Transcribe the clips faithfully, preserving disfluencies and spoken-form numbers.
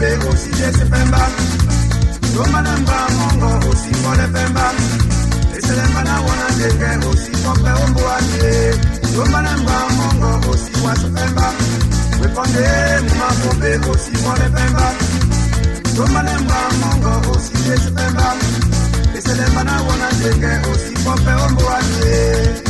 Makobe aussi des Sepemba. Romanamba Mongo aussi pour les Pemba. Et c'est les Manawana Deke aussi pour Péomboané. Romanamba Mongo aussi pour Sepemba. Répondez, Makobe aussi pour les Pemba. Romanamba Mongo aussi des Sepemba. Et c'est les Manawana Deke aussi pour Péomboané.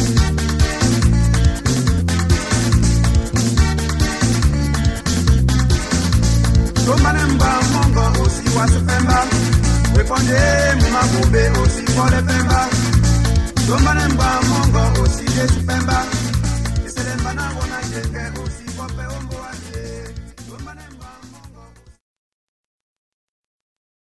Romanemba Mongo aussi wa Sepemba. Répondez, Makobe aussi pour les Pemba. Romanemba Mongo aussi des Sepemba.